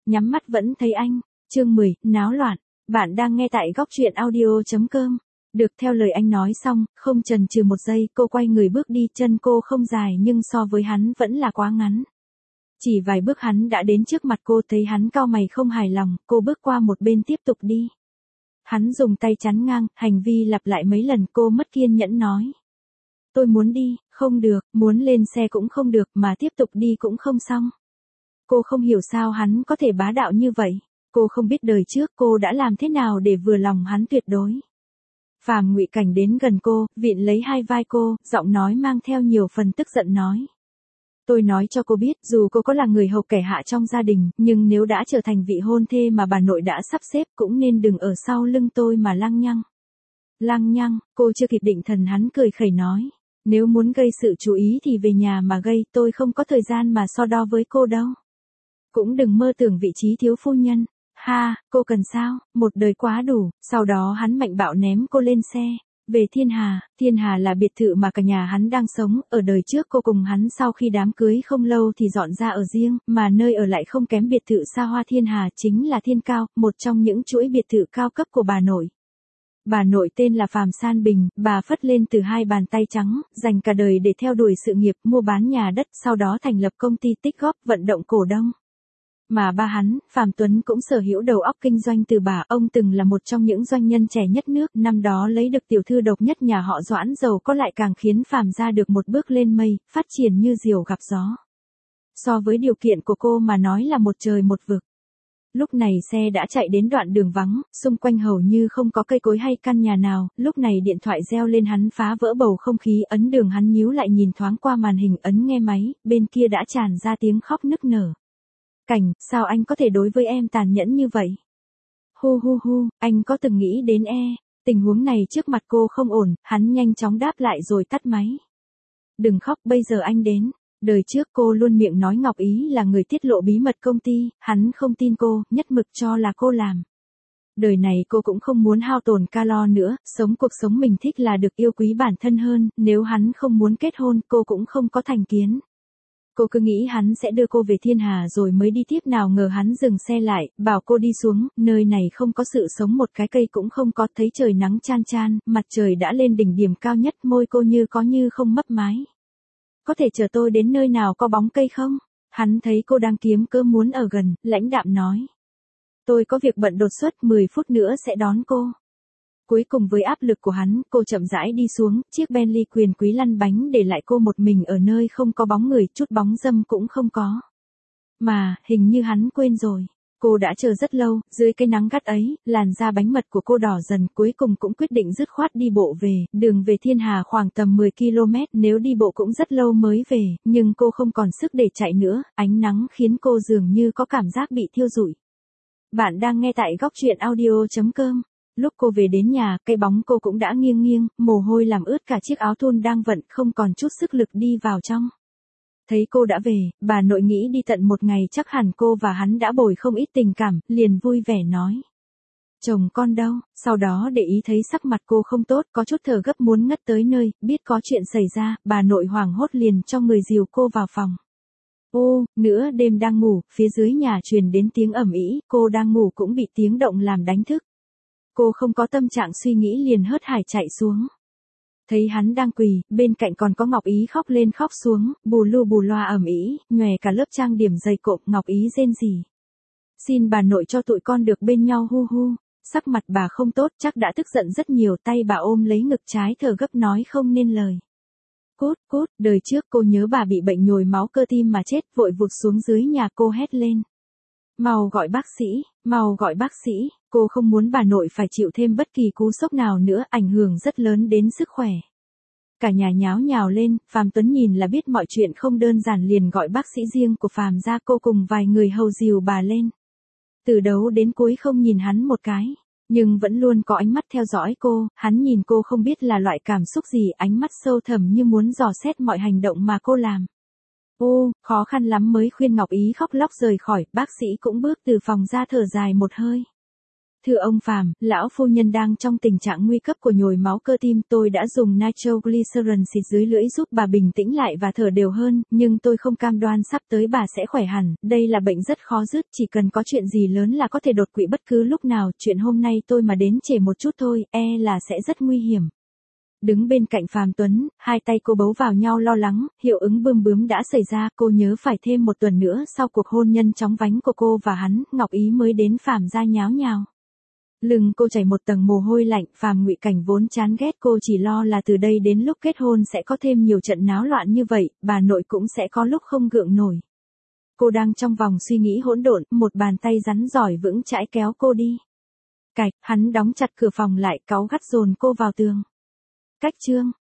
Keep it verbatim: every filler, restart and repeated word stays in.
nhắm mắt vẫn thấy anh. Chương mười, náo loạn. Bạn đang nghe tại góc truyện audio.com. Được, theo lời anh nói xong, không chần chừ một giây, cô quay người bước đi, chân cô không dài nhưng so với hắn vẫn là quá ngắn. Chỉ vài bước hắn đã đến trước mặt cô, thấy hắn cau mày không hài lòng, cô bước qua một bên tiếp tục đi. Hắn dùng tay chắn ngang, hành vi lặp lại mấy lần, cô mất kiên nhẫn nói. Tôi muốn đi, không được, muốn lên xe cũng không được, mà tiếp tục đi cũng không xong. Cô không hiểu sao hắn có thể bá đạo như vậy. Cô không biết đời trước cô đã làm thế nào để vừa lòng hắn tuyệt đối. Phàm Ngụy Cảnh đến gần cô, vịn lấy hai vai cô, giọng nói mang theo nhiều phần tức giận nói. Tôi nói cho cô biết, dù cô có là người hầu kẻ hạ trong gia đình, nhưng nếu đã trở thành vị hôn thê mà bà nội đã sắp xếp cũng nên đừng ở sau lưng tôi mà lăng nhăng. Lăng nhăng, cô chưa kịp định thần hắn cười khẩy nói. Nếu muốn gây sự chú ý thì về nhà mà gây, tôi không có thời gian mà so đo với cô đâu. Cũng đừng mơ tưởng vị trí thiếu phu nhân. Ha, cô cần sao, một đời quá đủ. Sau đó hắn mạnh bạo ném cô lên xe. Về Thiên Hà, Thiên Hà là biệt thự mà cả nhà hắn đang sống, ở đời trước cô cùng hắn sau khi đám cưới không lâu thì dọn ra ở riêng, mà nơi ở lại không kém biệt thự xa hoa Thiên Hà chính là Thiên Cao, một trong những chuỗi biệt thự cao cấp của bà nội. Bà nội tên là Phàm San Bình, bà phất lên từ hai bàn tay trắng, dành cả đời để theo đuổi sự nghiệp, mua bán nhà đất, sau đó thành lập công ty tích góp vận động cổ đông. Mà ba hắn, Phàm Tuấn cũng sở hữu đầu óc kinh doanh từ bà, ông từng là một trong những doanh nhân trẻ nhất nước, năm đó lấy được tiểu thư độc nhất nhà họ Doãn giàu có lại càng khiến Phàm gia được một bước lên mây, phát triển như diều gặp gió. So với điều kiện của cô mà nói là một trời một vực. Lúc này xe đã chạy đến đoạn đường vắng, xung quanh hầu như không có cây cối hay căn nhà nào, lúc này điện thoại reo lên, hắn phá vỡ bầu không khí, ấn đường, hắn nhíu lại nhìn thoáng qua màn hình, ấn nghe máy, bên kia đã tràn ra tiếng khóc nức nở. Cảnh, sao anh có thể đối với em tàn nhẫn như vậy? Hu hu hu, anh có từng nghĩ đến e, tình huống này trước mặt cô không ổn, hắn nhanh chóng đáp lại rồi tắt máy. Đừng khóc, bây giờ anh đến. Đời trước cô luôn miệng nói Ngọc Ý là người tiết lộ bí mật công ty, hắn không tin cô, nhất mực cho là cô làm. Đời này cô cũng không muốn hao tổn calo nữa, sống cuộc sống mình thích là được, yêu quý bản thân hơn, nếu hắn không muốn kết hôn cô cũng không có thành kiến. Cô cứ nghĩ hắn sẽ đưa cô về Thiên Hà rồi mới đi tiếp, nào ngờ hắn dừng xe lại, bảo cô đi xuống, nơi này không có sự sống, một cái cây cũng không có, thấy trời nắng chan chan, mặt trời đã lên đỉnh điểm cao nhất, môi cô như có như không mấp mái. Có thể chờ tôi đến nơi nào có bóng cây không? Hắn thấy cô đang kiếm cớ muốn ở gần, lãnh đạm nói. Tôi có việc bận đột xuất, mười phút nữa sẽ đón cô. Cuối cùng với áp lực của hắn, cô chậm rãi đi xuống, chiếc Bentley quyền quý lăn bánh để lại cô một mình ở nơi không có bóng người, chút bóng dâm cũng không có. Mà, hình như hắn quên rồi. Cô đã chờ rất lâu, dưới cái nắng gắt ấy, làn da bánh mật của cô đỏ dần, cuối cùng cũng quyết định dứt khoát đi bộ về, đường về Thiên Hà khoảng tầm mười ki lô mét, nếu đi bộ cũng rất lâu mới về, nhưng cô không còn sức để chạy nữa, ánh nắng khiến cô dường như có cảm giác bị thiêu rụi. Bạn đang nghe tại góc truyện audio.com. Lúc cô về đến nhà, cái bóng cô cũng đã nghiêng nghiêng, mồ hôi làm ướt cả chiếc áo thun đang vận, không còn chút sức lực đi vào trong. Thấy cô đã về, bà nội nghĩ đi tận một ngày chắc hẳn cô và hắn đã bồi không ít tình cảm, liền vui vẻ nói. Chồng con đâu? Sau đó để ý thấy sắc mặt cô không tốt, có chút thở gấp muốn ngất tới nơi, biết có chuyện xảy ra, bà nội hoảng hốt liền cho người dìu cô vào phòng. Ô, nửa đêm đang ngủ, phía dưới nhà truyền đến tiếng ầm ĩ, cô đang ngủ cũng bị tiếng động làm đánh thức. Cô không có tâm trạng suy nghĩ liền hớt hải chạy xuống. Thấy hắn đang quỳ, bên cạnh còn có Ngọc Ý khóc lên khóc xuống, bù lu bù loa ầm ĩ, nhòe cả lớp trang điểm dày cộm, Ngọc Ý rên rỉ. Xin bà nội cho tụi con được bên nhau, hu hu. Sắc mặt bà không tốt, chắc đã tức giận rất nhiều, tay bà ôm lấy ngực trái thở gấp nói không nên lời. Cút, cút, đời trước cô nhớ bà bị bệnh nhồi máu cơ tim mà chết, vội vụt xuống dưới nhà cô hét lên. Mau gọi bác sĩ, mau gọi bác sĩ, cô không muốn bà nội phải chịu thêm bất kỳ cú sốc nào nữa, ảnh hưởng rất lớn đến sức khỏe. Cả nhà nháo nhào lên, Phàm Tuấn nhìn là biết mọi chuyện không đơn giản liền gọi bác sĩ riêng của Phàm gia, cô cùng vài người hầu dìu bà lên. Từ đầu đến cuối không nhìn hắn một cái, nhưng vẫn luôn có ánh mắt theo dõi cô, hắn nhìn cô không biết là loại cảm xúc gì, ánh mắt sâu thẳm như muốn dò xét mọi hành động mà cô làm. Ô, khó khăn lắm mới khuyên Ngọc Ý khóc lóc rời khỏi, bác sĩ cũng bước từ phòng ra thở dài một hơi. Thưa ông Phàm, lão phu nhân đang trong tình trạng nguy cấp của nhồi máu cơ tim, tôi đã dùng nitroglycerin xịt dưới lưỡi giúp bà bình tĩnh lại và thở đều hơn, nhưng tôi không cam đoan sắp tới bà sẽ khỏe hẳn, đây là bệnh rất khó dứt, chỉ cần có chuyện gì lớn là có thể đột quỵ bất cứ lúc nào, chuyện hôm nay tôi mà đến trễ một chút thôi, e là sẽ rất nguy hiểm. Đứng bên cạnh Phàm Tuấn, hai tay cô bấu vào nhau lo lắng, hiệu ứng bươm bướm đã xảy ra, cô nhớ phải thêm một tuần nữa sau cuộc hôn nhân chóng vánh của cô và hắn, Ngọc Ý mới đến Phàm gia nháo nhào. Lưng cô chảy một tầng mồ hôi lạnh, Phàm Ngụy Cảnh vốn chán ghét cô chỉ lo là từ đây đến lúc kết hôn sẽ có thêm nhiều trận náo loạn như vậy, bà nội cũng sẽ có lúc không gượng nổi. Cô đang trong vòng suy nghĩ hỗn độn, một bàn tay rắn giỏi vững chãi kéo cô đi. Cạch, hắn đóng chặt cửa phòng lại, cáu gắt dồn cô vào tường. Cách chương